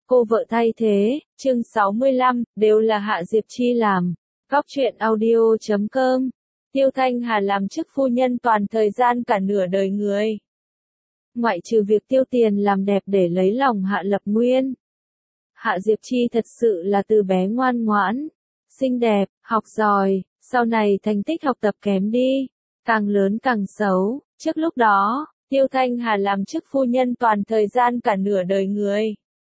Cô vợ thay thế, chương 65, đều là Hạ Diệp Chi làm. Góc truyện audio.com. Tiêu Thanh Hà làm chức phu nhân toàn thời gian cả nửa đời người. Ngoại trừ việc tiêu tiền làm đẹp để lấy lòng Hạ Lập Nguyên. Hạ Diệp Chi thật sự là từ bé ngoan ngoãn, xinh đẹp, học giỏi, sau này thành tích học tập kém đi, càng lớn càng xấu. Trước lúc đó, Tiêu Thanh Hà làm chức phu nhân toàn thời gian cả nửa đời người.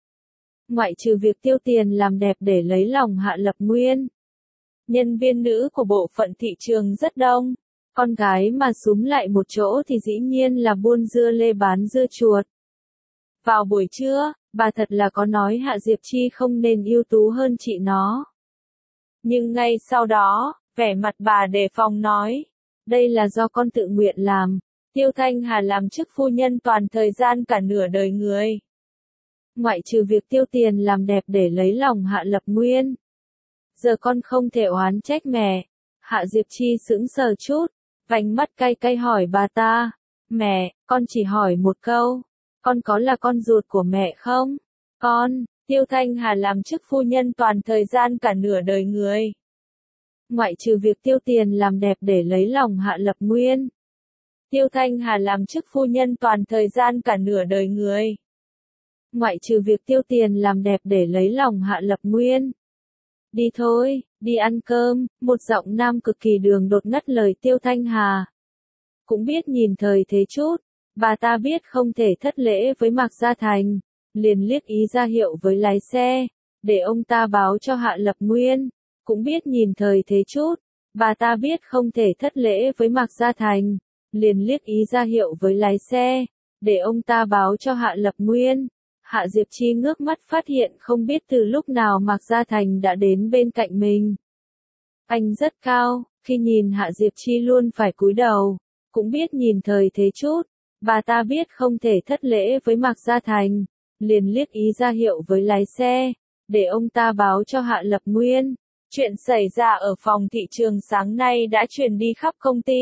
Ngoại trừ việc tiêu tiền làm đẹp để lấy lòng Hạ Lập Nguyên, nhân viên nữ của bộ phận thị trường rất đông. Con gái mà súm lại một chỗ thì dĩ nhiên là buôn dưa lê bán dưa chuột. Vào buổi trưa, bà thật là có nói Hạ Diệp Chi không nên ưu tú hơn chị nó. Nhưng ngay sau đó, vẻ mặt bà đề phòng nói, đây là do con tự nguyện làm. Tiêu Thanh Hà làm chức phu nhân toàn thời gian cả nửa đời người. Ngoại trừ việc tiêu tiền làm đẹp để lấy lòng Hạ Lập Nguyên. Giờ con không thể oán trách mẹ. Hạ Diệp Chi sững sờ chút, vành mắt cay cay hỏi bà ta. Mẹ, con chỉ hỏi một câu. Con có là con ruột của mẹ không? Con, Tiêu Thanh Hà làm chức phu nhân toàn thời gian cả nửa đời người. Ngoại trừ việc tiêu tiền làm đẹp để lấy lòng Hạ Lập Nguyên. Tiêu Thanh Hà làm chức phu nhân toàn thời gian cả nửa đời người. Ngoại trừ việc tiêu tiền làm đẹp để lấy lòng Hạ Lập Nguyên. Đi thôi, đi ăn cơm, một giọng nam cực kỳ đường đột ngắt lời Tiêu Thanh Hà. Cũng biết nhìn thời thế chút, bà ta biết không thể thất lễ với Mạc Gia Thành, liền liếc ý ra hiệu với lái xe, để ông ta báo cho Hạ Lập Nguyên. Cũng biết nhìn thời thế chút, bà ta biết không thể thất lễ với Mạc Gia Thành, liền liếc ý ra hiệu với lái xe, để ông ta báo cho Hạ Lập Nguyên. Hạ Diệp Chi ngước mắt phát hiện không biết từ lúc nào Mạc Gia Thành đã đến bên cạnh mình. Anh rất cao, khi nhìn Hạ Diệp Chi luôn phải cúi đầu. Cũng biết nhìn thời thế chút, bà ta biết không thể thất lễ với Mạc Gia Thành, liền liếc ý ra hiệu với lái xe, để ông ta báo cho Hạ Lập Nguyên. Chuyện xảy ra ở phòng thị trường sáng nay đã truyền đi khắp công ty.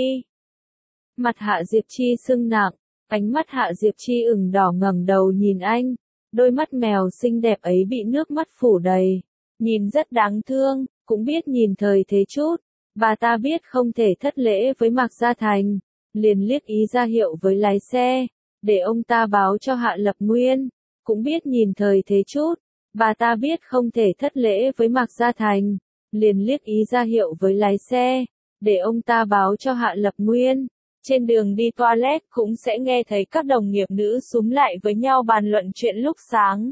Mặt Hạ Diệp Chi sưng nặng, ánh mắt Hạ Diệp Chi ửng đỏ ngẩng đầu nhìn anh. Đôi mắt mèo xinh đẹp ấy bị nước mắt phủ đầy, nhìn rất đáng thương. Cũng biết nhìn thời thế chút, bà ta biết không thể thất lễ với Mạc Gia Thành, liền liếc ý ra hiệu với lái xe, để ông ta báo cho Hạ Lập Nguyên. Cũng biết nhìn thời thế chút, bà ta biết không thể thất lễ với Mạc Gia Thành, liền liếc ý ra hiệu với lái xe, để ông ta báo cho Hạ Lập Nguyên. Trên đường đi toilet cũng sẽ nghe thấy các đồng nghiệp nữ súm lại với nhau bàn luận chuyện lúc sáng.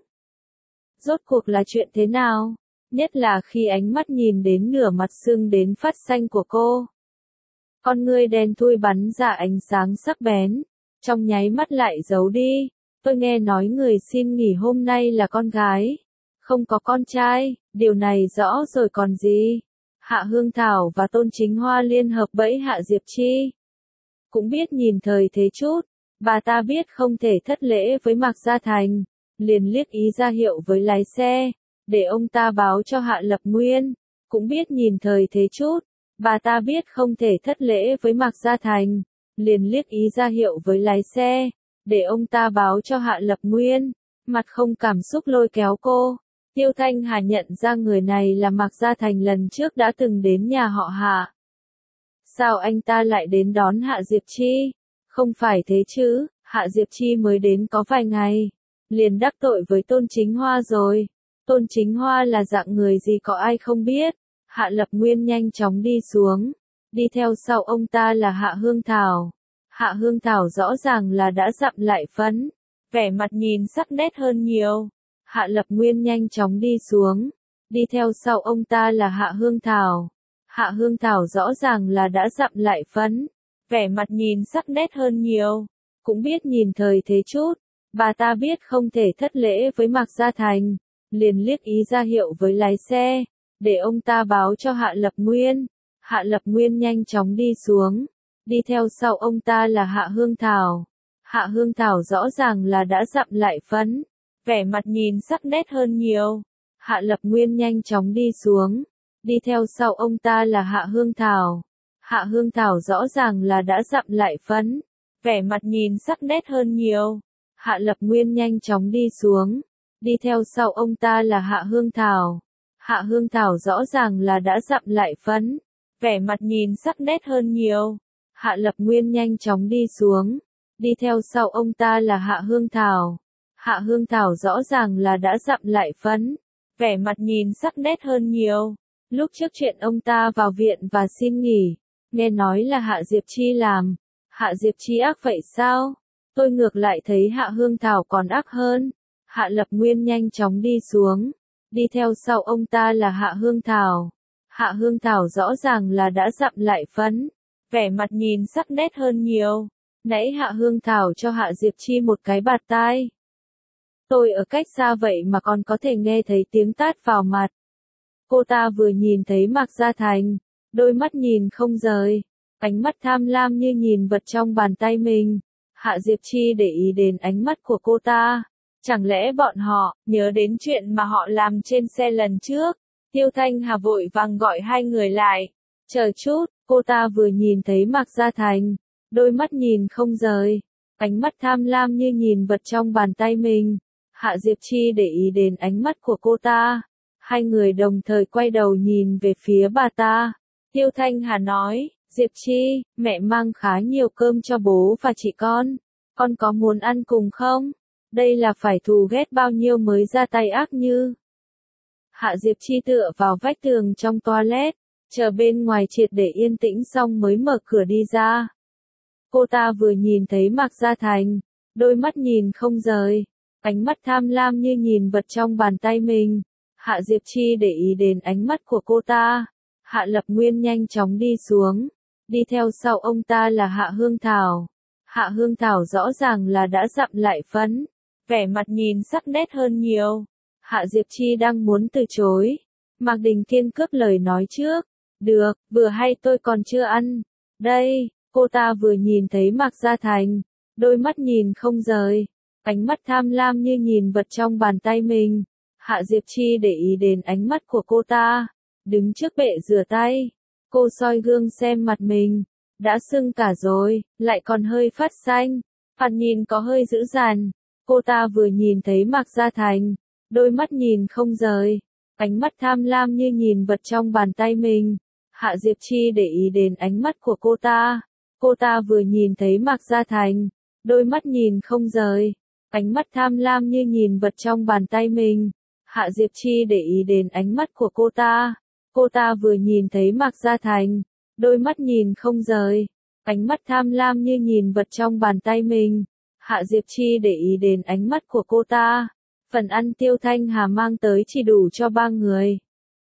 Rốt cuộc là chuyện thế nào? Nhất là khi ánh mắt nhìn đến nửa mặt sưng đến phát xanh của cô. Con ngươi đen thui bắn ra ánh sáng sắc bén, trong nháy mắt lại giấu đi. Tôi nghe nói người xin nghỉ hôm nay là con gái, không có con trai, điều này rõ rồi còn gì. Hạ Hương Thảo và Tôn Chính Hoa liên hợp bẫy Hạ Diệp Chi. Cũng biết nhìn thời thế chút, bà ta biết không thể thất lễ với Mạc Gia Thành, liền liếc ý ra hiệu với lái xe, để ông ta báo cho Hạ Lập Nguyên. Cũng biết nhìn thời thế chút, bà ta biết không thể thất lễ với Mạc Gia Thành, liền liếc ý ra hiệu với lái xe, để ông ta báo cho Hạ Lập Nguyên. Mặt không cảm xúc lôi kéo cô. Tiêu Thanh Hà nhận ra người này là Mạc Gia Thành lần trước đã từng đến nhà họ Hạ. Sao anh ta lại đến đón Hạ Diệp Chi? Không phải thế chứ, Hạ Diệp Chi mới đến có vài ngày, liền đắc tội với Tôn Chính Hoa rồi. Tôn Chính Hoa là dạng người gì có ai không biết. Hạ Lập Nguyên nhanh chóng đi xuống, đi theo sau ông ta là Hạ Hương Thảo. Hạ Hương Thảo rõ ràng là đã dặm lại phấn, vẻ mặt nhìn sắc nét hơn nhiều. Hạ Lập Nguyên nhanh chóng đi xuống, đi theo sau ông ta là Hạ Hương Thảo. Hạ Hương Thảo rõ ràng là đã dặm lại phấn, vẻ mặt nhìn sắc nét hơn nhiều. Cũng biết nhìn thời thế chút, bà ta biết không thể thất lễ với Mạc Gia Thành, liền liếc ý ra hiệu với lái xe, để ông ta báo cho Hạ Lập Nguyên. Hạ Lập Nguyên nhanh chóng đi xuống, đi theo sau ông ta là Hạ Hương Thảo. Hạ Hương Thảo rõ ràng là đã dặm lại phấn, vẻ mặt nhìn sắc nét hơn nhiều. Hạ Lập Nguyên nhanh chóng đi xuống, đi theo sau ông ta là Hạ Hương Thảo. Hạ Hương Thảo rõ ràng là đã dặm lại phấn, vẻ mặt nhìn sắc nét hơn nhiều. Hạ Lập Nguyên nhanh chóng đi xuống, Đi theo sau ông ta là Hạ Hương Thảo. Hạ Hương Thảo rõ ràng là đã dặm lại phấn, vẻ mặt nhìn sắc nét hơn nhiều. Hạ Lập Nguyên nhanh chóng đi xuống. Đi theo sau ông ta là Hạ Hương Thảo. Hạ Hương Thảo rõ ràng là đã dặm lại phấn, vẻ mặt nhìn sắc nét hơn nhiều. Lúc trước chuyện ông ta vào viện và xin nghỉ, nghe nói là Hạ Diệp Chi làm. Hạ Diệp Chi ác vậy sao? Tôi ngược lại thấy Hạ Hương Thảo còn ác hơn. Hạ Lập Nguyên nhanh chóng đi xuống. Đi theo sau ông ta là Hạ Hương Thảo. Hạ Hương Thảo rõ ràng là đã dặm lại phấn, vẻ mặt nhìn sắc nét hơn nhiều. Nãy Hạ Hương Thảo cho Hạ Diệp Chi một cái bạt tai. Tôi ở cách xa vậy mà còn có thể nghe thấy tiếng tát vào mặt. Cô ta vừa nhìn thấy Mạc Gia Thành, đôi mắt nhìn không rời, ánh mắt tham lam như nhìn vật trong bàn tay mình. Hạ Diệp Chi để ý đến ánh mắt của cô ta. Chẳng lẽ bọn họ nhớ đến chuyện mà họ làm trên xe lần trước? Tiêu Thanh Hà vội vàng gọi hai người lại. Chờ chút, cô ta vừa nhìn thấy Mạc Gia Thành, đôi mắt nhìn không rời, ánh mắt tham lam như nhìn vật trong bàn tay mình. Hạ Diệp Chi để ý đến ánh mắt của cô ta. Hai người đồng thời quay đầu nhìn về phía bà ta. Tiêu Thanh Hà nói, Diệp Chi, mẹ mang khá nhiều cơm cho bố và chị con có muốn ăn cùng không? Đây là phải thù ghét bao nhiêu mới ra tay ác như. Hạ Diệp Chi tựa vào vách tường trong toilet, chờ bên ngoài triệt để yên tĩnh xong mới mở cửa đi ra. Cô ta vừa nhìn thấy Mạc Gia Thành, đôi mắt nhìn không rời, ánh mắt tham lam như nhìn vật trong bàn tay mình. Hạ Diệp Chi để ý đến ánh mắt của cô ta. Hạ Lập Nguyên nhanh chóng đi xuống. Đi theo sau ông ta là Hạ Hương Thảo. Hạ Hương Thảo rõ ràng là đã dặm lại phấn, vẻ mặt nhìn sắc nét hơn nhiều. Hạ Diệp Chi đang muốn từ chối. Mạc Đình Kiên cướp lời nói trước. Được, vừa hay tôi còn chưa ăn. Đây, cô ta vừa nhìn thấy Mạc Gia Thành, đôi mắt nhìn không rời, ánh mắt tham lam như nhìn vật trong bàn tay mình. Hạ Diệp Chi để ý đến ánh mắt của cô ta. Đứng trước bệ rửa tay, cô soi gương xem mặt mình. Đã sưng cả rồi, lại còn hơi phát xanh. Mặt nhìn có hơi dữ dằn. Cô ta vừa nhìn thấy Mạc Gia Thành, đôi mắt nhìn không rời, ánh mắt tham lam như nhìn vật trong bàn tay mình. Hạ Diệp Chi để ý đến ánh mắt của cô ta. Cô ta vừa nhìn thấy Mạc Gia Thành, đôi mắt nhìn không rời, ánh mắt tham lam như nhìn vật trong bàn tay mình. Hạ Diệp Chi để ý đến ánh mắt của cô ta. Cô ta vừa nhìn thấy Mạc Gia Thành, đôi mắt nhìn không rời, ánh mắt tham lam như nhìn vật trong bàn tay mình. Hạ Diệp Chi để ý đến ánh mắt của cô ta. Phần ăn Tiêu Thanh Hà mang tới chỉ đủ cho 3 người.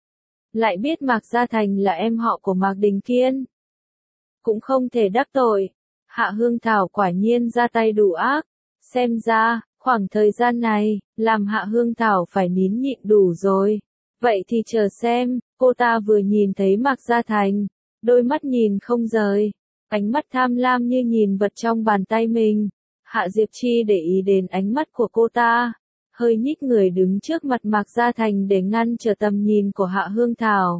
Lại biết Mạc Gia Thành là em họ của Mạc Đình Kiên, cũng không thể đắc tội. Hạ Hương Thảo quả nhiên ra tay đủ ác. Xem ra, khoảng thời gian này, làm Hạ Hương Thảo phải nín nhịn đủ rồi. Vậy thì chờ xem, cô ta vừa nhìn thấy Mạc Gia Thành, đôi mắt nhìn không rời, ánh mắt tham lam như nhìn vật trong bàn tay mình. Hạ Diệp Chi để ý đến ánh mắt của cô ta, hơi nhích người đứng trước mặt Mạc Gia Thành để ngăn trở tầm nhìn của Hạ Hương Thảo.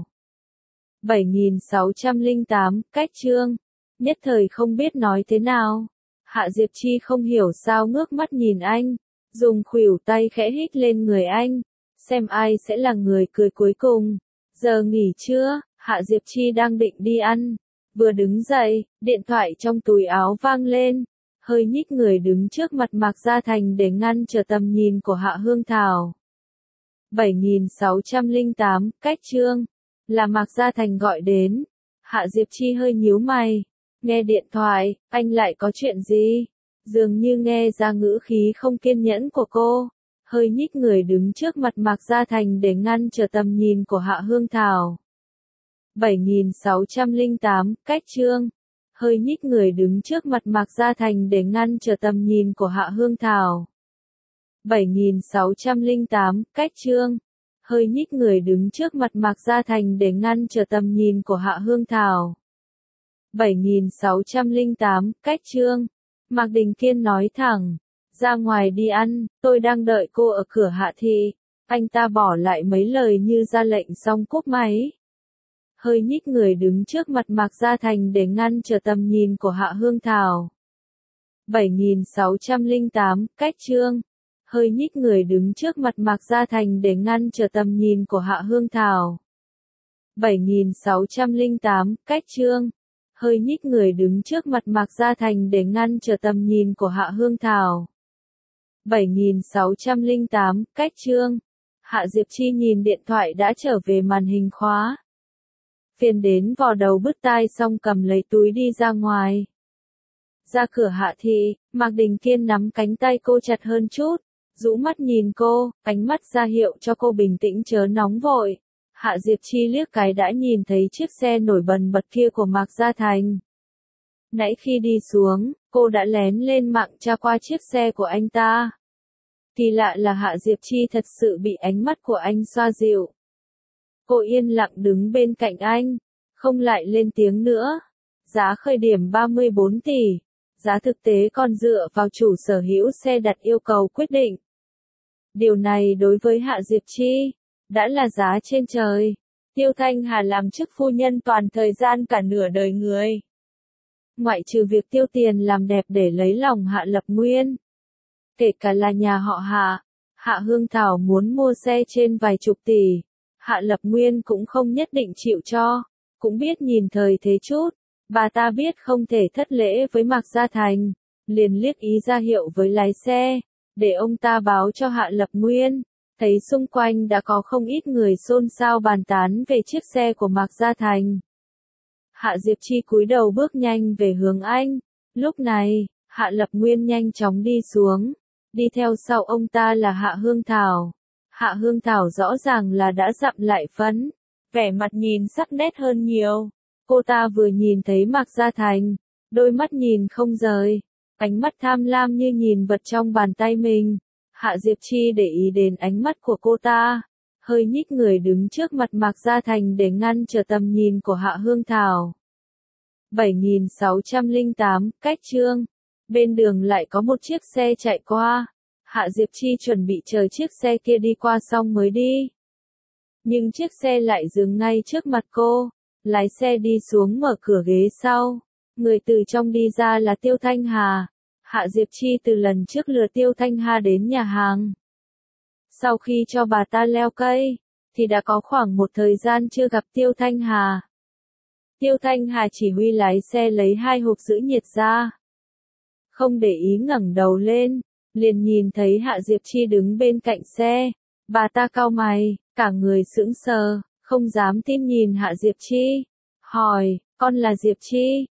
7608, cách chương. Nhất thời không biết nói thế nào. Hạ Diệp Chi không hiểu sao ngước mắt nhìn anh, dùng khuỷu tay khẽ hít lên người anh, xem ai sẽ là người cười cuối cùng. Giờ nghỉ trưa, Hạ Diệp Chi đang định đi ăn, vừa đứng dậy, điện thoại trong túi áo vang lên, hơi nhích người đứng trước mặt Mạc Gia Thành để ngăn trở tầm nhìn của Hạ Hương Thảo. 7608, cách chương. Là Mạc Gia Thành gọi đến. Hạ Diệp Chi hơi nhíu mày. Nghe điện thoại, anh lại có chuyện gì? Dường như nghe ra ngữ khí không kiên nhẫn của cô. Hơi nhích người đứng trước mặt Mạc Gia Thành để ngăn trở tầm nhìn của Hạ Hương Thảo. 7608, cách chương. Hơi nhích người đứng trước mặt Mạc Gia Thành để ngăn trở tầm nhìn của Hạ Hương Thảo. 7608, cách chương. Hơi nhích người đứng trước mặt Mạc Gia Thành để ngăn trở tầm nhìn của Hạ Hương Thảo. 7608, cách chương. Mạc Đình Kiên nói thẳng, ra ngoài đi ăn, tôi đang đợi cô ở cửa Hạ thị. Anh ta bỏ lại mấy lời như ra lệnh xong cúp máy. Hơi nhích người đứng trước mặt Mạc Gia Thành để ngăn trở tầm nhìn của Hạ Hương Thảo. 7608, cách chương. hơi nhích người đứng trước mặt Mạc Gia Thành để ngăn trở tầm nhìn của Hạ Hương Thảo. 7608, cách chương. Hơi nhích người đứng trước mặt Mạc Gia Thành để ngăn trở tầm nhìn của Hạ Hương Thảo. 7608, cách chương. Hạ Diệp Chi nhìn điện thoại đã trở về màn hình khóa. Phiền đến vò đầu bứt tai xong cầm lấy túi đi ra ngoài. Ra cửa Hạ thị, Mạc Đình Kiên nắm cánh tay cô chặt hơn chút, rũ mắt nhìn cô, ánh mắt ra hiệu cho cô bình tĩnh chớ nóng vội. Hạ Diệp Chi liếc cái đã nhìn thấy chiếc xe nổi bần bật kia của Mạc Gia Thành. Nãy khi đi xuống, cô đã lén lên mạng tra qua chiếc xe của anh ta. Kỳ lạ là Hạ Diệp Chi thật sự bị ánh mắt của anh xoa dịu. Cô yên lặng đứng bên cạnh anh, không lại lên tiếng nữa. Giá khởi điểm 34 tỷ, giá thực tế còn dựa vào chủ sở hữu xe đặt yêu cầu quyết định. Điều này đối với Hạ Diệp Chi đã là giá trên trời. Tiêu Thanh Hà làm chức phu nhân toàn thời gian cả nửa đời người. Ngoại trừ việc tiêu tiền làm đẹp để lấy lòng Hạ Lập Nguyên, kể cả là nhà họ Hạ, Hạ Hương Thảo muốn mua xe trên vài chục tỷ, Hạ Lập Nguyên cũng không nhất định chịu cho, cũng biết nhìn thời thế chút. Bà ta biết không thể thất lễ với Mạc Gia Thành, liền liếc ý ra hiệu với lái xe, để ông ta báo cho Hạ Lập Nguyên. Thấy xung quanh đã có không ít người xôn xao bàn tán về chiếc xe của Mạc Gia Thành. Hạ Diệp Chi cúi đầu bước nhanh về hướng anh. Lúc này, Hạ Lập Nguyên nhanh chóng đi xuống. Đi theo sau ông ta là Hạ Hương Thảo. Hạ Hương Thảo rõ ràng là đã dặm lại phấn, vẻ mặt nhìn sắc nét hơn nhiều. Cô ta vừa nhìn thấy Mạc Gia Thành, đôi mắt nhìn không rời, ánh mắt tham lam như nhìn vật trong bàn tay mình. Hạ Diệp Chi để ý đến ánh mắt của cô ta, hơi nhích người đứng trước mặt Mạc Gia Thành để ngăn trở tầm nhìn của Hạ Hương Thảo. 7608, cách chương. Bên đường lại có một chiếc xe chạy qua. Hạ Diệp Chi chuẩn bị chờ chiếc xe kia đi qua xong mới đi. Nhưng chiếc xe lại dừng ngay trước mặt cô. Lái xe đi xuống mở cửa ghế sau. Người từ trong đi ra là Tiêu Thanh Hà. Hạ Diệp Chi từ lần trước lừa Tiêu Thanh Hà đến nhà hàng. Sau khi cho bà ta leo cây, thì đã có khoảng một thời gian chưa gặp Tiêu Thanh Hà. Tiêu Thanh Hà chỉ huy lái xe lấy 2 hộp giữ nhiệt ra. Không để ý ngẩng đầu lên, liền nhìn thấy Hạ Diệp Chi đứng bên cạnh xe. Bà ta cau mày, cả người sững sờ, không dám tin nhìn Hạ Diệp Chi. Hỏi, con là Diệp Chi?